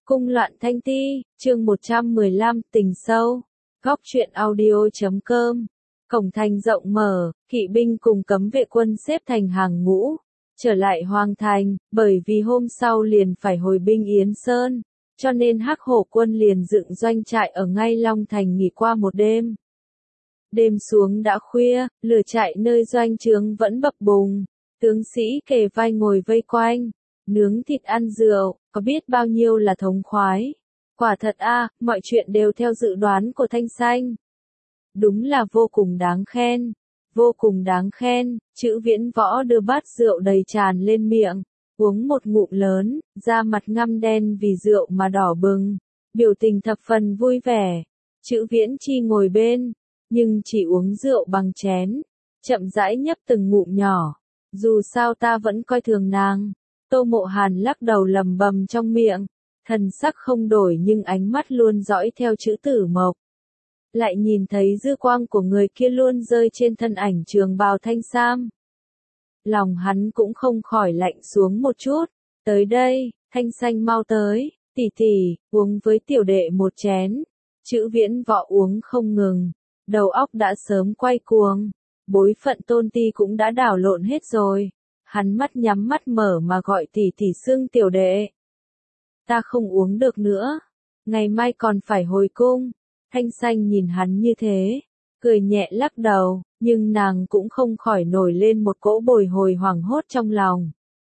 Cung loạn thanh ti, chương 115, tình sâu. Góc truyện audio.com. Cổng thành rộng mở, kỵ binh cùng cấm vệ quân xếp thành hàng ngũ, trở lại Hoàng Thành, bởi vì hôm sau liền phải hồi binh Yến Sơn, cho nên Hắc Hổ quân liền dựng doanh trại ở ngay Long Thành nghỉ qua một đêm. Đêm xuống đã khuya, lửa trại nơi doanh trướng vẫn bập bùng, tướng sĩ kề vai ngồi vây quanh, nướng thịt ăn rượu, có biết bao nhiêu là thống khoái. Quả thật mọi chuyện đều theo dự đoán của Thanh Xanh. Đúng là vô cùng đáng khen, vô cùng đáng khen. Chữ Viễn Võ đưa bát rượu đầy tràn lên miệng, uống một ngụm lớn, da mặt ngăm đen vì rượu mà đỏ bừng, biểu tình thập phần vui vẻ. Chữ Viễn Chi ngồi bên, nhưng chỉ uống rượu bằng chén, chậm rãi nhấp từng ngụm nhỏ. Dù sao ta vẫn coi thường nàng. Tô Mộ Hàn lắc đầu lầm bầm trong miệng, thần sắc không đổi nhưng ánh mắt luôn dõi theo chữ Tử Mộc. Lại nhìn thấy dư quang của người kia luôn rơi trên thân ảnh trường bào thanh sam. Lòng hắn cũng không khỏi lạnh xuống một chút. Tới đây, Thanh Xanh mau tới, tỷ tỷ, uống với tiểu đệ một chén. Chữ Viễn Võ uống không ngừng, đầu óc đã sớm quay cuồng, bối phận tôn ti cũng đã đảo lộn hết rồi. Hắn mắt nhắm mắt mở mà gọi tỷ tỷ xưng tiểu đệ. Ta không uống được nữa, ngày mai còn phải hồi cung. Thanh Xanh nhìn hắn như thế, cười nhẹ lắc đầu, nhưng nàng cũng không khỏi nổi lên một cỗ bồi hồi hoảng hốt trong lòng.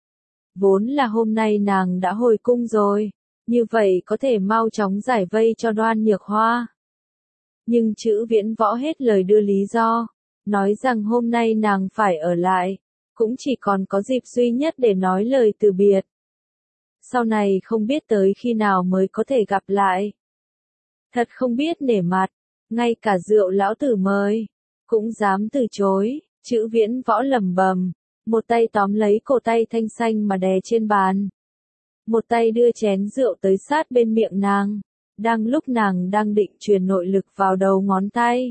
Vốn là hôm nay nàng đã hồi cung rồi, như vậy có thể mau chóng giải vây cho Đoan Nhược Hoa. Nhưng chữ Viễn Võ hết lời đưa lý do, nói rằng hôm nay nàng phải ở lại, cũng chỉ còn có dịp duy nhất để nói lời từ biệt. Sau này không biết tới khi nào mới có thể gặp lại. Thật không biết nể mặt, ngay cả rượu lão tử mời, cũng dám từ chối. Chữ Viễn Võ lẩm bẩm, một tay tóm lấy cổ tay Thanh Xanh mà đè trên bàn. Một tay đưa chén rượu tới sát bên miệng nàng, đang lúc nàng đang định truyền nội lực vào đầu ngón tay.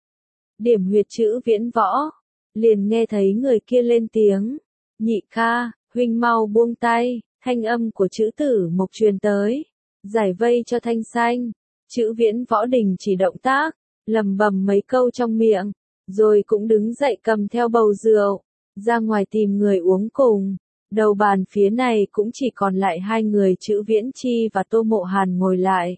Điểm huyệt chữ Viễn Võ, liền nghe thấy người kia lên tiếng, nhị ca, huynh mau buông tay. Thanh âm của chữ Tử Mộc truyền tới, giải vây cho Thanh Xanh. Chữ Viễn Võ đình chỉ động tác, lầm bầm mấy câu trong miệng, rồi cũng đứng dậy cầm theo bầu rượu, ra ngoài tìm người uống cùng. Đầu bàn phía này cũng chỉ còn lại hai người chữ Viễn Chi và Tô Mộ Hàn ngồi lại.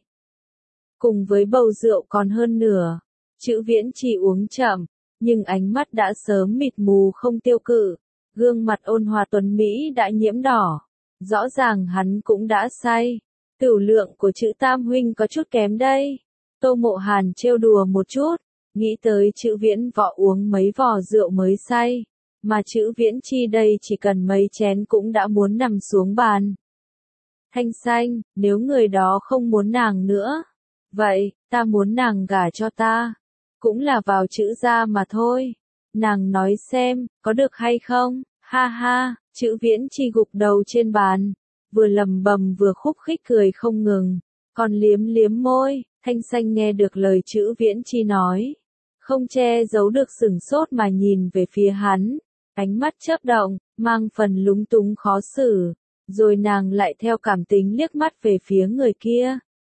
Cùng với bầu rượu còn hơn nửa, chữ Viễn Chi uống chậm, nhưng ánh mắt đã sớm mịt mù không tiêu cự, gương mặt ôn hòa tuấn Mỹ đã nhiễm đỏ. Rõ ràng hắn cũng đã say. Tửu lượng của chữ Tam huynh có chút kém đây. Tô Mộ Hàn trêu đùa một chút, nghĩ tới chữ Viễn Võ uống mấy vò rượu mới say, mà chữ Viễn Chi đây chỉ cần mấy chén cũng đã muốn nằm xuống bàn. Thanh Xanh, nếu người đó không muốn nàng nữa, vậy, ta muốn nàng gả cho ta. Cũng là vào chữ gia mà thôi. Nàng nói xem, có được hay không? Ha ha, chữ Viễn Chi gục đầu trên bàn, vừa lầm bầm vừa khúc khích cười không ngừng, còn liếm liếm môi. Thanh Xanh nghe được lời chữ Viễn Chi nói, không che giấu được sửng sốt mà nhìn về phía hắn, ánh mắt chớp động, mang phần lúng túng khó xử, rồi nàng lại theo cảm tính liếc mắt về phía người kia.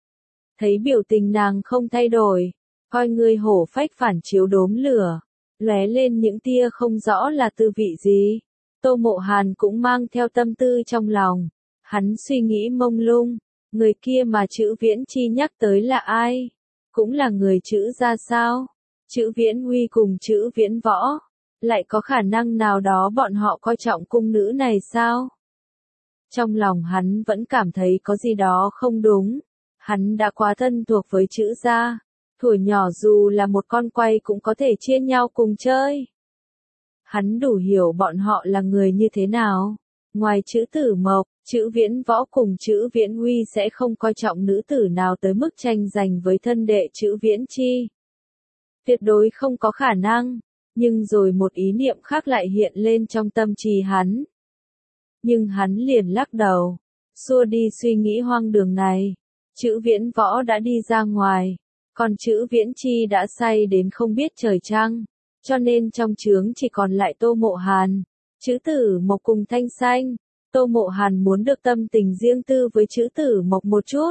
Thấy biểu tình nàng không thay đổi, coi người hổ phách phản chiếu đốm lửa, lóe lên những tia không rõ là tư vị gì. Tô Mộ Hàn cũng mang theo tâm tư trong lòng, hắn suy nghĩ mông lung, người kia mà chữ Viễn Chi nhắc tới là ai? Cũng là người chữ gia sao? Chữ Viễn Huy cùng chữ Viễn Võ, lại có khả năng nào đó bọn họ coi trọng cung nữ này sao? Trong lòng hắn vẫn cảm thấy có gì đó không đúng, hắn đã quá thân thuộc với chữ gia, thuở nhỏ dù là một con quay cũng có thể chia nhau cùng chơi. Hắn đủ hiểu bọn họ là người như thế nào. Ngoài chữ Tử Mộc, chữ Viễn Võ cùng chữ Viễn Huy sẽ không coi trọng nữ tử nào tới mức tranh giành với thân đệ chữ Viễn Chi. Tuyệt đối không có khả năng, nhưng rồi một ý niệm khác lại hiện lên trong tâm trí hắn. Nhưng hắn liền lắc đầu, xua đi suy nghĩ hoang đường này. Chữ Viễn Võ đã đi ra ngoài, còn chữ Viễn Chi đã say đến không biết trời trăng. Cho nên trong trướng chỉ còn lại Tô Mộ Hàn, chữ Tử Mộc cùng Thanh Xanh. Tô Mộ Hàn muốn được tâm tình riêng tư với Trữ Tử Mộc một chút.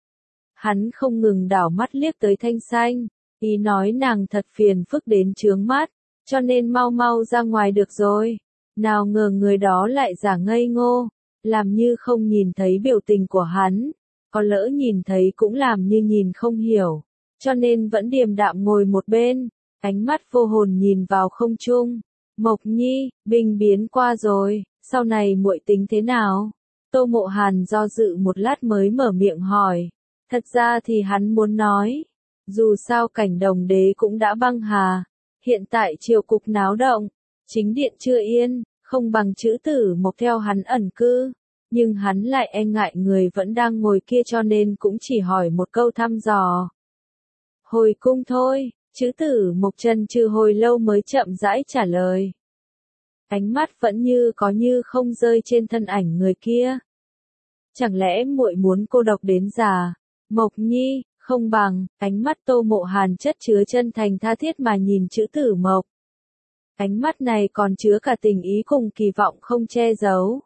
Hắn không ngừng đảo mắt liếc tới Thanh Xanh, ý nói nàng thật phiền phức đến chướng mắt, cho nên mau mau ra ngoài được rồi. Nào ngờ người đó lại giả ngây ngô, làm như không nhìn thấy biểu tình của hắn, có lỡ nhìn thấy cũng làm như nhìn không hiểu, cho nên vẫn điềm đạm ngồi một bên, ánh mắt vô hồn nhìn vào không trung. Mộc Nhi, binh biến qua rồi, sau này muội tính thế nào? Tô Mộ Hàn do dự một lát mới mở miệng hỏi. Thật ra thì hắn muốn nói, dù sao cảnh Đồng Đế cũng đã băng hà, hiện tại triều cục náo động, chính điện chưa yên, không bằng Trữ Tử Mộc theo hắn ẩn cư, nhưng hắn lại e ngại người vẫn đang ngồi kia cho nên cũng chỉ hỏi một câu thăm dò. Hồi cung thôi, Trữ Tử Mộc chần chừ hồi lâu mới chậm rãi trả lời. Ánh mắt vẫn như có như không rơi trên thân ảnh người kia. Chẳng lẽ muội muốn cô độc đến già? Mộc Nhi, không bằng, ánh mắt Tô Mộ Hàn chất chứa chân thành tha thiết mà nhìn Trữ Tử Mộc. Ánh mắt này còn chứa cả tình ý cùng kỳ vọng không che giấu.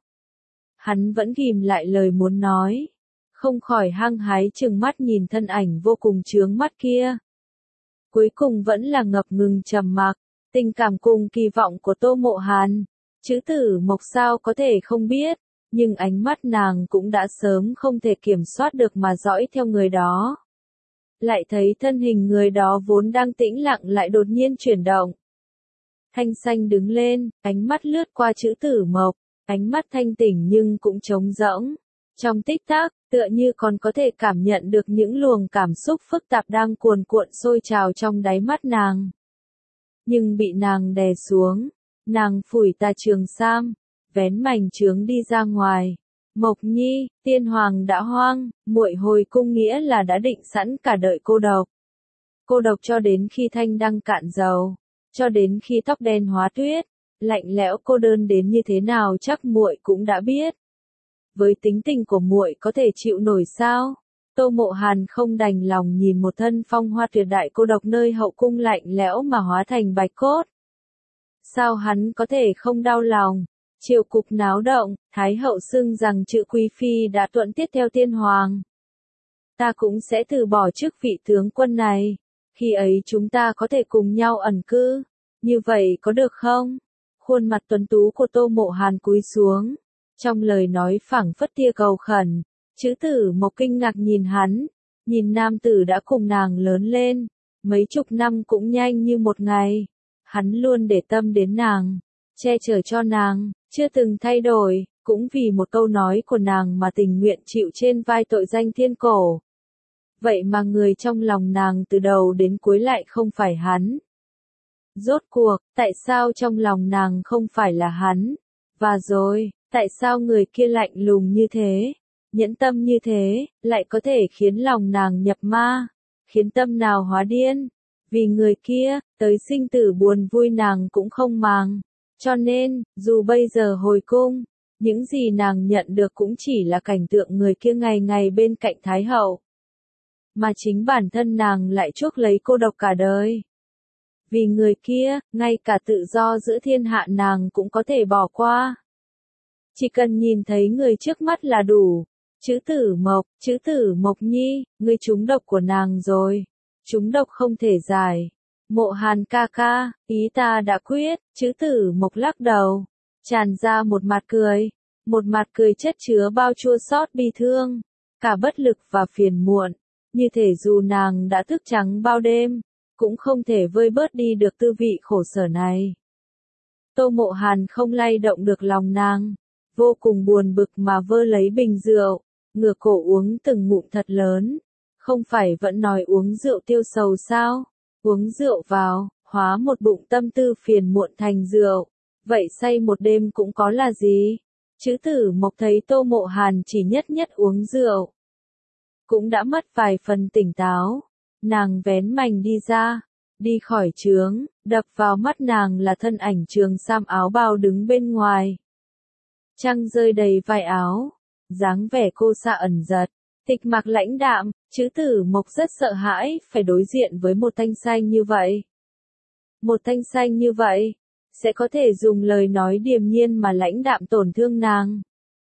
Hắn vẫn ghim lại lời muốn nói, không khỏi hăng hái trừng mắt nhìn thân ảnh vô cùng chướng mắt kia. Cuối cùng vẫn là ngập ngừng trầm mặc, tình cảm cùng kỳ vọng của Tô Mộ Hàn, Trữ Tử Mộc sao có thể không biết, nhưng ánh mắt nàng cũng đã sớm không thể kiểm soát được mà dõi theo người đó. Lại thấy thân hình người đó vốn đang tĩnh lặng lại đột nhiên chuyển động. Thanh Xanh đứng lên, ánh mắt lướt qua Trữ Tử Mộc, ánh mắt thanh tỉnh nhưng cũng trống rỗng. Trong tích tắc, tựa như còn có thể cảm nhận được những luồng cảm xúc phức tạp đang cuồn cuộn sôi trào trong đáy mắt nàng. Nhưng bị nàng đè xuống, nàng phủi tà trường sam, vén mảnh trướng đi ra ngoài. Mộc Nhi, tiên hoàng đã hoang, muội hồi cung nghĩa là đã định sẵn cả đợi cô độc. Cô độc cho đến khi thanh đăng cạn dầu, cho đến khi tóc đen hóa tuyết, lạnh lẽo cô đơn đến như thế nào chắc muội cũng đã biết. Với tính tình của muội có thể chịu nổi sao? Tô Mộ Hàn không đành lòng nhìn một thân phong hoa tuyệt đại cô độc nơi hậu cung lạnh lẽo mà hóa thành bạch cốt. Sao hắn có thể không đau lòng? Triều cục náo động, Thái hậu xưng rằng Trự Quý Phi đã thuận tiết theo tiên hoàng. Ta cũng sẽ từ bỏ chức vị tướng quân này. Khi ấy chúng ta có thể cùng nhau ẩn cư. Như vậy có được không? Khuôn mặt tuấn tú của Tô Mộ Hàn cúi xuống. Trong lời nói phảng phất tia cầu khẩn. Trữ Tử Mộc kinh ngạc nhìn hắn. Nhìn nam tử đã cùng nàng lớn lên. Mấy chục năm cũng nhanh như một ngày. Hắn luôn để tâm đến nàng, che chở cho nàng, chưa từng thay đổi, cũng vì một câu nói của nàng mà tình nguyện chịu trên vai tội danh thiên cổ. Vậy mà người trong lòng nàng từ đầu đến cuối lại không phải hắn. Rốt cuộc, tại sao trong lòng nàng không phải là hắn? Và rồi, tại sao người kia lạnh lùng như thế, nhẫn tâm như thế, lại có thể khiến lòng nàng nhập ma, khiến tâm nào hóa điên? Vì người kia, tới sinh tử buồn vui nàng cũng không màng. Cho nên, dù bây giờ hồi cung, những gì nàng nhận được cũng chỉ là cảnh tượng người kia ngày ngày bên cạnh Thái hậu. Mà chính bản thân nàng lại chuốc lấy cô độc cả đời. Vì người kia, ngay cả tự do giữa thiên hạ nàng cũng có thể bỏ qua. Chỉ cần nhìn thấy người trước mắt là đủ. Trữ Tử Mộc Nhi, ngươi trúng độc của nàng rồi. Trúng độc không thể giải. Mộ Hàn ca ca, ý ta đã quyết. Trữ Tử Mộc lắc đầu, tràn ra một mặt cười. Một mặt cười chất chứa bao chua xót bi thương, cả bất lực và phiền muộn. Như thể dù nàng đã thức trắng bao đêm, cũng không thể vơi bớt đi được tư vị khổ sở này. Tô Mộ Hàn không lay động được lòng nàng, vô cùng buồn bực mà vơ lấy bình rượu, ngửa cổ uống từng ngụm thật lớn. Không phải vẫn nói uống rượu tiêu sầu sao? Uống rượu vào, hóa một bụng tâm tư phiền muộn thành rượu. Vậy say một đêm cũng có là gì? Trữ Tử Mộc thấy Tô Mộ Hàn chỉ nhất nhất uống rượu, cũng đã mất vài phần tỉnh táo. Nàng vén mành đi ra, đi khỏi trướng, đập vào mắt nàng là thân ảnh trường sam áo bào đứng bên ngoài. Trăng rơi đầy vai áo, dáng vẻ cô sa ẩn giật, tịch mặc lãnh đạm. Trữ Tử Mộc rất sợ hãi phải đối diện với một Thanh Xanh như vậy. Một Thanh Xanh như vậy, sẽ có thể dùng lời nói điềm nhiên mà lãnh đạm tổn thương nàng.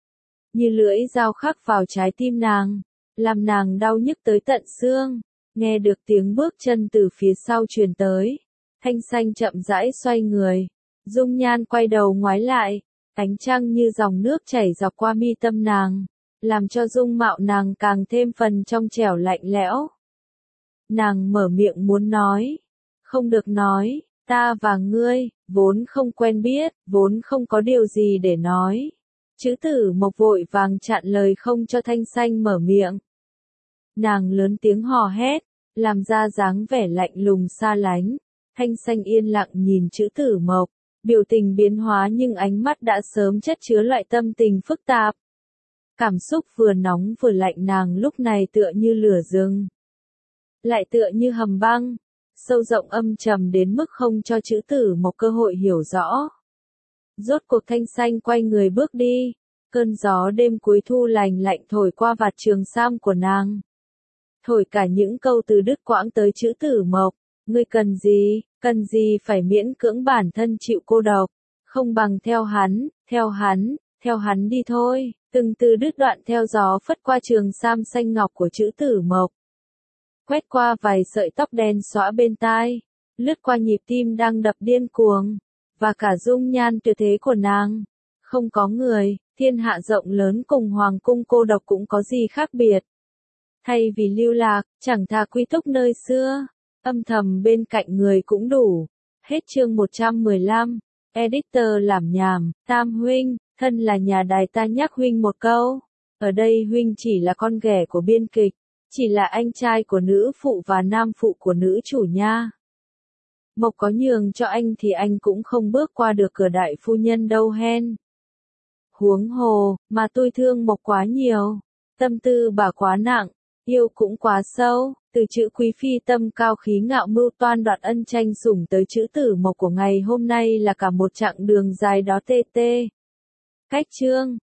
như lưỡi dao khắc vào trái tim nàng, làm nàng đau nhức tới tận xương. Nghe được tiếng bước chân từ phía sau truyền tới, Thanh Xanh chậm rãi xoay người, dung nhan quay đầu ngoái lại, ánh trăng như dòng nước chảy dọc qua mi tâm nàng, làm cho dung mạo nàng càng thêm phần trong trẻo lạnh lẽo. Nàng mở miệng muốn nói, không được nói, ta và ngươi, vốn không quen biết, vốn không có điều gì để nói. Chữ Tử Mộc vội vàng chặn lời không cho Thanh Xanh mở miệng. Nàng lớn tiếng hò hét, làm ra dáng vẻ lạnh lùng xa lánh. Thanh Xanh yên lặng nhìn Chữ Tử Mộc, biểu tình biến hóa nhưng ánh mắt đã sớm chất chứa loại tâm tình phức tạp. Cảm xúc vừa nóng vừa lạnh nàng lúc này tựa như lửa rừng, lại tựa như hầm băng, sâu rộng âm trầm đến mức không cho Chữ Tử Mộc cơ hội hiểu rõ. Rốt cuộc Thanh Xanh quay người bước đi, cơn gió đêm cuối thu lành lạnh thổi qua vạt trường sam của nàng. Thổi cả những câu từ đứt quãng tới Chữ Tử Mộc, ngươi cần gì phải miễn cưỡng bản thân chịu cô độc, không bằng theo hắn đi thôi. Từng từ đứt đoạn theo gió phất qua trường sam xanh ngọc của Chữ Tử Mộc. Quét qua vài sợi tóc đen xõa bên tai, lướt qua nhịp tim đang đập điên cuồng, và cả dung nhan tuyệt thế của nàng. Không có người, thiên hạ rộng lớn cùng hoàng cung cô độc cũng có gì khác biệt. Thay vì lưu lạc, chẳng thà quy túc nơi xưa, âm thầm bên cạnh người cũng đủ. Hết chương 115, editor làm nhảm, Tam huynh, thân là nhà đài ta nhắc huynh một câu. Ở đây huynh chỉ là con ghẻ của biên kịch, chỉ là anh trai của nữ phụ và nam phụ của nữ chủ nha. Mộc có nhường cho anh thì anh cũng không bước qua được cửa đại phu nhân đâu hen. Huống hồ, mà tôi thương Mộc quá nhiều, tâm tư bà quá nặng, yêu cũng quá sâu, từ chữ quý phi tâm cao khí ngạo mưu toan đoạt ân tranh sủng tới Chữ Tử Mộc của ngày hôm nay là cả một chặng đường dài đó tê tê. Cách chương